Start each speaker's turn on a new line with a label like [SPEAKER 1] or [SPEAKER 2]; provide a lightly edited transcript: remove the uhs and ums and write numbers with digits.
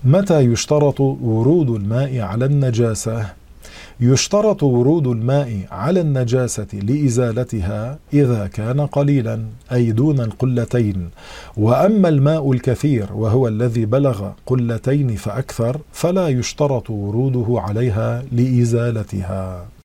[SPEAKER 1] متى يشترط ورود الماء على النجاسة؟ يشترط ورود الماء على النجاسة لإزالتها إذا كان قليلا أي دون القلتين، وأما الماء الكثير وهو الذي بلغ قلتين فأكثر فلا يشترط وروده عليها لإزالتها.